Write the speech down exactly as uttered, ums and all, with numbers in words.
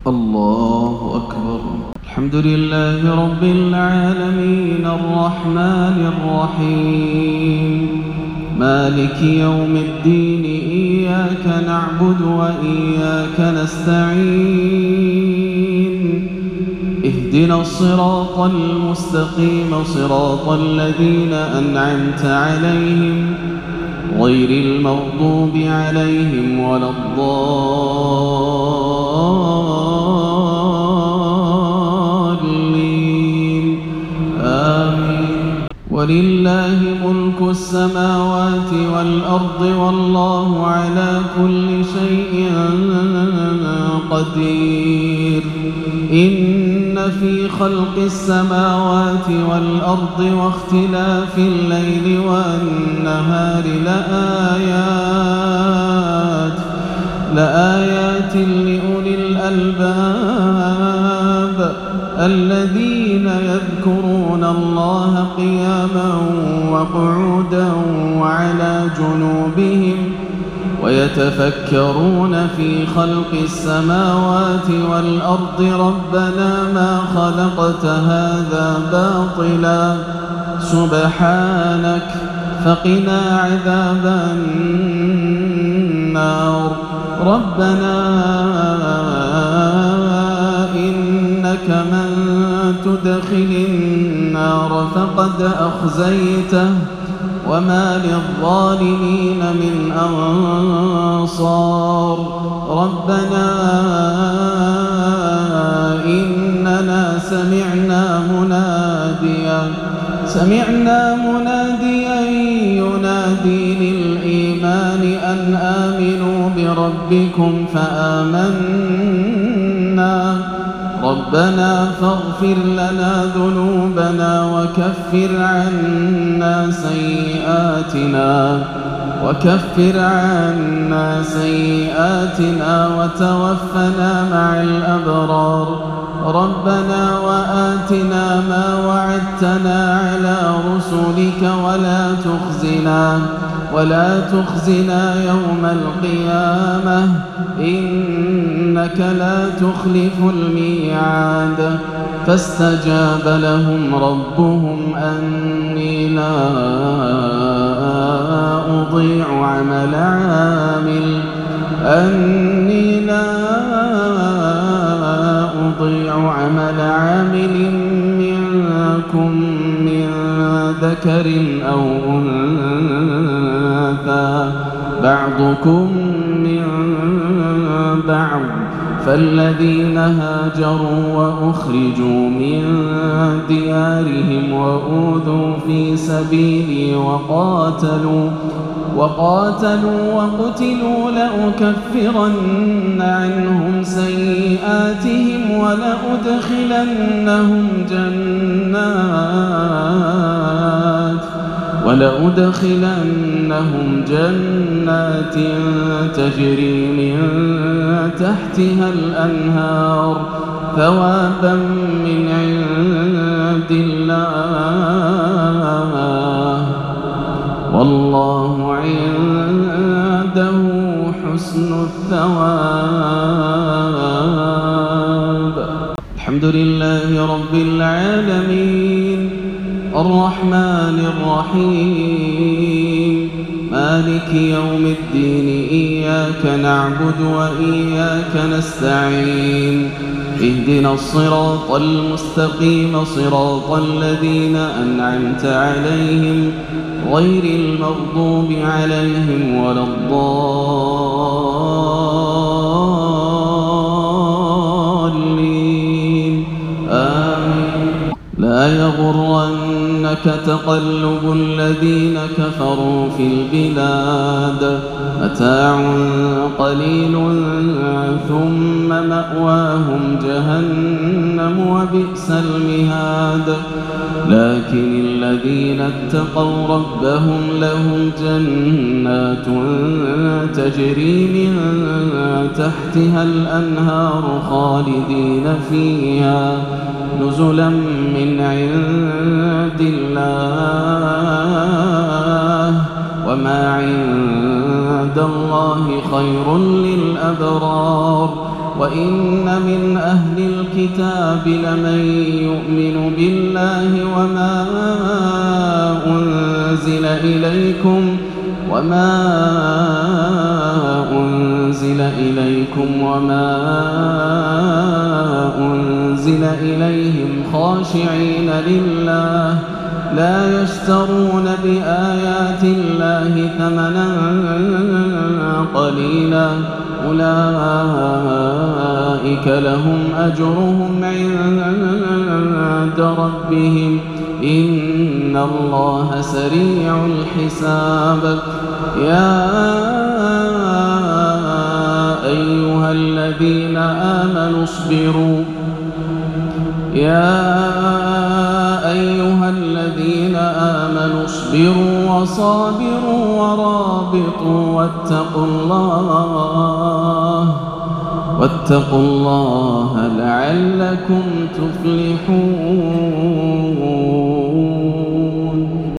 الله أكبر. الحمد لله رب العالمين الرحمن الرحيم مالك يوم الدين إياك نعبد وإياك نستعين اهدنا الصراط المستقيم صراط الذين أنعمت عليهم غير المغضوب عليهم ولا الضالين آمين. ولله ملك السماوات والأرض والله على كل شيء قدير. إن في خلق السماوات والأرض واختلاف الليل والنهار لآيات لآيات لأولي الألباب الذين يذكرون الله قياما وقعودا وعلى جنوبهم ويتفكرون في خلق السماوات والأرض ربنا ما خلقت هذا باطلا سبحانك فقنا عذاب النار. ربنا إنك من تدخل النار فقد أخزيته وما للظالمين من أنصار. ربنا إننا سمعنا مناديا سمعنا مناديا ينادي للإيمان أن آمنوا بربكم فآمنا. ربنا فاغفر لنا ذنوبنا وكفر عنا سيئاتنا وكفر عنا سيئاتنا وتوفنا مع الأبرار. ربنا وآتنا ما وعدتنا على رسلك ولا تخزنا ولا تخزنا يوم القيامة إنك لا تخلف الميعاد. فاستجاب لهم ربهم أني لا أضيع عمل عامل أني لا أضيع عمل عامل منكم من ذكر أو أنثى بعضكم من بعض. فالذين هاجروا وأخرجوا من ديارهم وأوذوا في سبيلي وقاتلوا وقاتلوا وقتلوا لأكفرن عنهم سيئاتهم ولأدخلنهم جنات ولأدخلنهم جنات تجري من تحتها الأنهار ثوابا من عند الله والله عنده حسن الثواب. الحمد لله رب العالمين الرحمن الرحيم مالك يوم الدين إياك نعبد وإياك نستعين اهدنا الصراط المستقيم صراط الذين أنعمت عليهم غير المغضوب عليهم ولا الضالين آمين. لا يغرنك تقلب الذين كفروا في البلاد متاع قليل ثم مأواهم جهنم وبئس المهاد. لكن الذين اتقوا ربهم لهم جنات تجري من تحتها الأنهار خالدين فيها نزلا من عند الله وما عند الله خير للأبرار. وإن من أهل الكتاب لمن يؤمن بالله وما أنزل إليكم وما أنزل إليكم وما أنزل إليهم خاشعين لله لا يشترون بآيات الله ثمنا قليلا أولئك لهم أجرهم عند ربهم إن الله سريع الحساب. يا أيها الذين آمنوا اصبروا يا أيها الذين آمنوا اصبروا وصابروا ورابطوا واتقوا الله واتقوا الله لعلكم تفلحون.